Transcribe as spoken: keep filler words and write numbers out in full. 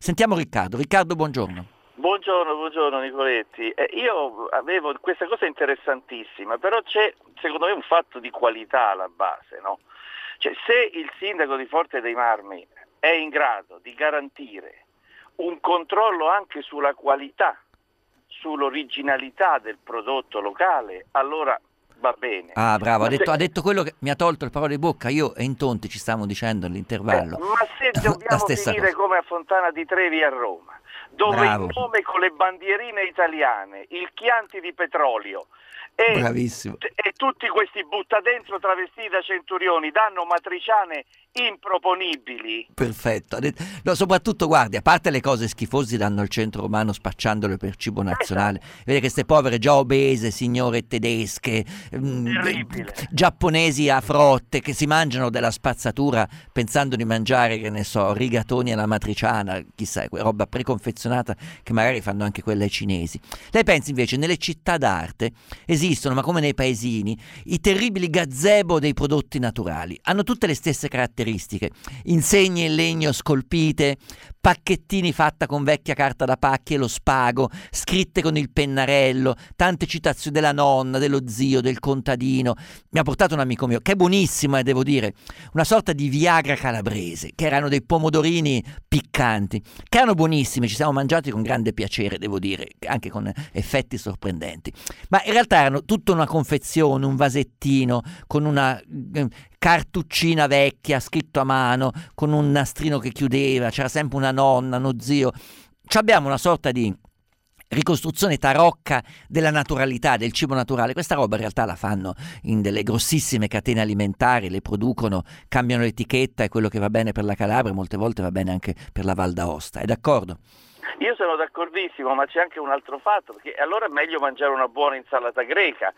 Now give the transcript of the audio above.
Sentiamo Riccardo. Riccardo, buongiorno. Buongiorno, buongiorno Nicoletti. Eh, io avevo questa cosa interessantissima, però c'è secondo me un fatto di qualità alla base, no? Cioè, se il sindaco di Forte dei Marmi è in grado di garantire un controllo anche sulla qualità, sull'originalità del prodotto locale, allora va bene. Ah, bravo, ha Ma detto, se, ha detto quello che mi ha tolto le parole di bocca. Io e in Tonti ci stavamo dicendo all'intervallo. eh, ma se La dobbiamo stessa finire cosa. come a Fontana di Trevi a Roma, dove Bravo. il nome con le bandierine italiane, il Chianti di petrolio e, Bravissimo. e tutti questi buttadentro travestiti da centurioni danno matriciane improponibili. Perfetto. Ha detto- no, soprattutto, guardi, a parte le cose schifose danno al centro romano spacciandole per cibo nazionale, vede queste povere già obese signore tedesche, mm, Terribile. giapponesi a frotte che si mangiano della spazzatura pensando di mangiare, che ne so, rigatoni alla matriciana, chissà, que- roba preconfezionata che magari fanno anche quelle ai cinesi. Lei pensa invece, nelle città d'arte esistono, ma come nei paesini, i terribili gazebo dei prodotti naturali. Hanno tutte le stesse caratteristiche: insegne in legno scolpite, pacchettini fatta con vecchia carta da pacchi e lo spago, scritte con il pennarello, tante citazioni della nonna, dello zio, del contadino. Mi ha portato un amico mio, che è buonissimo, eh, devo dire, una sorta di Viagra calabrese, che erano dei pomodorini piccanti, che erano buonissimi, ci siamo mangiati con grande piacere, devo dire, anche con effetti sorprendenti. Ma in realtà erano tutta una confezione, un vasettino con una eh, cartuccina vecchia scritto a mano, con un nastrino che chiudeva, c'era sempre una nonna, uno zio. Ci abbiamo una sorta di ricostruzione tarocca della naturalità, del cibo naturale. Questa roba in realtà la fanno in delle grossissime catene alimentari, le producono, cambiano l'etichetta e quello che va bene per la Calabria molte volte va bene anche per la Val d'Aosta. È d'accordo? Io sono d'accordissimo, ma c'è anche un altro fatto, perché allora è meglio mangiare una buona insalata greca,